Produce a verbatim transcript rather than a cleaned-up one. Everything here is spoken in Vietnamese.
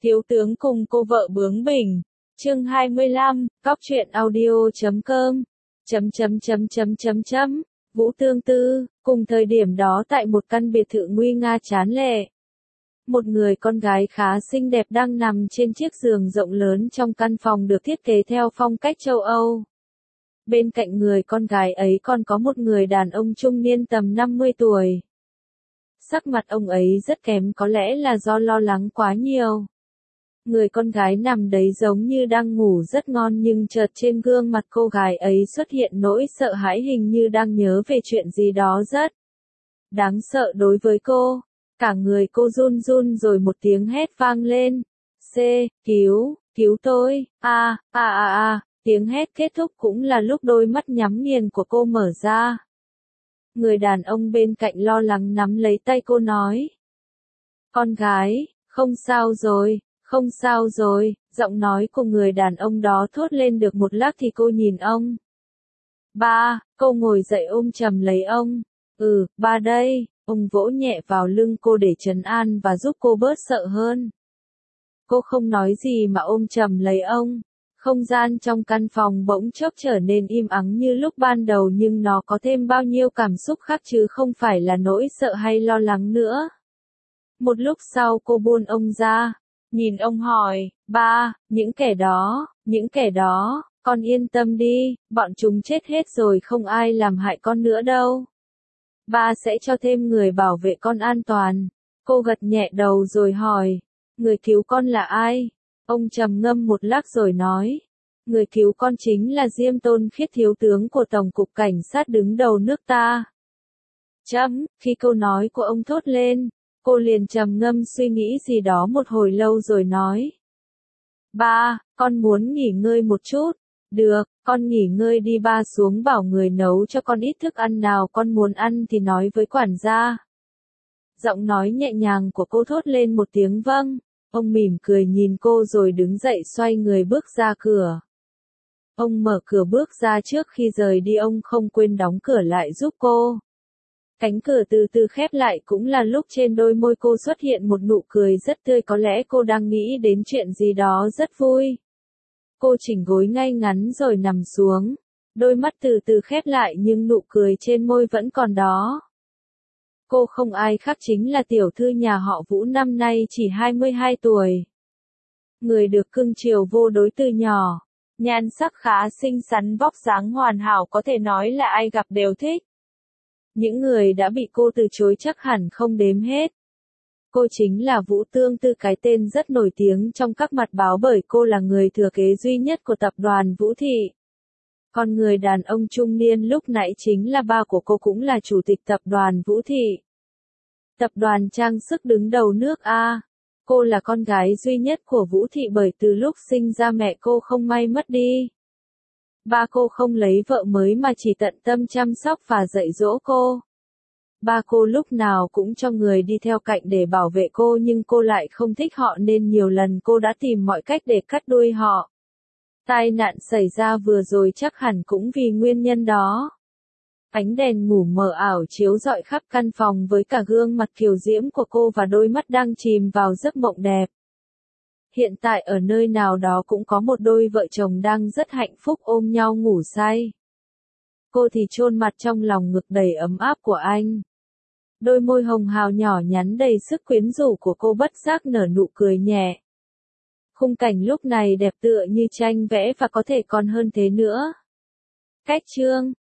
Thiếu tướng cùng cô vợ bướng bỉnh. Chương hai mươi lăm, cóc truyện audio chấm com. Chấm chấm chấm chấm chấm chấm. Vũ Tương Tư, cùng thời điểm đó tại một căn biệt thự nguy nga tráng lệ. Một người con gái khá xinh đẹp đang nằm trên chiếc giường rộng lớn trong căn phòng được thiết kế theo phong cách châu Âu. Bên cạnh người con gái ấy còn có một người đàn ông trung niên tầm năm mươi tuổi. Sắc mặt ông ấy rất kém, có lẽ là do lo lắng quá nhiều. Người con gái nằm đấy giống như đang ngủ rất ngon, nhưng chợt trên gương mặt cô gái ấy xuất hiện nỗi sợ hãi, hình như đang nhớ về chuyện gì đó rất đáng sợ đối với cô. Cả người cô run run rồi một tiếng hét vang lên. C, cứu, cứu tôi, a, a a a, tiếng hét kết thúc cũng là lúc đôi mắt nhắm nghiền của cô mở ra. Người đàn ông bên cạnh lo lắng nắm lấy tay cô nói. Con gái, không sao rồi, không sao rồi, giọng nói của người đàn ông đó thốt lên được một lát thì cô nhìn ông. Ba, cô ngồi dậy ôm chầm lấy ông. Ừ, ba đây, ông vỗ nhẹ vào lưng cô để trấn an và giúp cô bớt sợ hơn. Cô không nói gì mà ôm chầm lấy ông. Không gian trong căn phòng bỗng chốc trở nên im ắng như lúc ban đầu, nhưng nó có thêm bao nhiêu cảm xúc khác chứ không phải là nỗi sợ hay lo lắng nữa. Một lúc sau cô buông ông ra, nhìn ông hỏi, ba, những kẻ đó, những kẻ đó, con yên tâm đi, bọn chúng chết hết rồi, không ai làm hại con nữa đâu. Ba sẽ cho thêm người bảo vệ con an toàn. Cô gật nhẹ đầu rồi hỏi, người cứu con là ai? Ông trầm ngâm một lát rồi nói, người cứu con chính là Diêm Tôn Khiết, thiếu tướng của Tổng cục Cảnh sát đứng đầu nước ta. Chấm, khi câu nói của ông thốt lên, cô liền trầm ngâm suy nghĩ gì đó một hồi lâu rồi nói. Ba, con muốn nghỉ ngơi một chút. Được, con nghỉ ngơi đi, ba xuống bảo người nấu cho con ít thức ăn, nào con muốn ăn thì nói với quản gia. Giọng nói nhẹ nhàng của cô thốt lên một tiếng vâng. Ông mỉm cười nhìn cô rồi đứng dậy xoay người bước ra cửa. Ông mở cửa bước ra, trước khi rời đi ông không quên đóng cửa lại giúp cô. Cánh cửa từ từ khép lại cũng là lúc trên đôi môi cô xuất hiện một nụ cười rất tươi, có lẽ cô đang nghĩ đến chuyện gì đó rất vui. Cô chỉnh gối ngay ngắn rồi nằm xuống. Đôi mắt từ từ khép lại nhưng nụ cười trên môi vẫn còn đó. Cô không ai khác chính là tiểu thư nhà họ Vũ, năm nay chỉ hai mươi hai tuổi. Người được cưng chiều vô đối từ nhỏ. Nhan sắc khá xinh xắn, vóc dáng hoàn hảo, có thể nói là ai gặp đều thích. Những người đã bị cô từ chối chắc hẳn không đếm hết. Cô chính là Vũ Tương Tư, cái tên rất nổi tiếng trong các mặt báo bởi cô là người thừa kế duy nhất của tập đoàn Vũ Thị. Còn người đàn ông trung niên lúc nãy chính là ba của cô, cũng là chủ tịch tập đoàn Vũ Thị. Tập đoàn trang sức đứng đầu nước A. Cô là con gái duy nhất của Vũ Thị bởi từ lúc sinh ra mẹ cô không may mất đi. Ba cô không lấy vợ mới mà chỉ tận tâm chăm sóc và dạy dỗ cô. Ba cô lúc nào cũng cho người đi theo cạnh để bảo vệ cô, nhưng cô lại không thích họ nên nhiều lần cô đã tìm mọi cách để cắt đuôi họ. Tai nạn xảy ra vừa rồi chắc hẳn cũng vì nguyên nhân đó. Ánh đèn ngủ mờ ảo chiếu rọi khắp căn phòng với cả gương mặt kiều diễm của cô và đôi mắt đang chìm vào giấc mộng đẹp. Hiện tại ở nơi nào đó cũng có một đôi vợ chồng đang rất hạnh phúc ôm nhau ngủ say. Cô thì chôn mặt trong lòng ngực đầy ấm áp của anh. Đôi môi hồng hào nhỏ nhắn đầy sức quyến rũ của cô bất giác nở nụ cười nhẹ. Khung cảnh lúc này đẹp tựa như tranh vẽ và có thể còn hơn thế nữa. Cách chương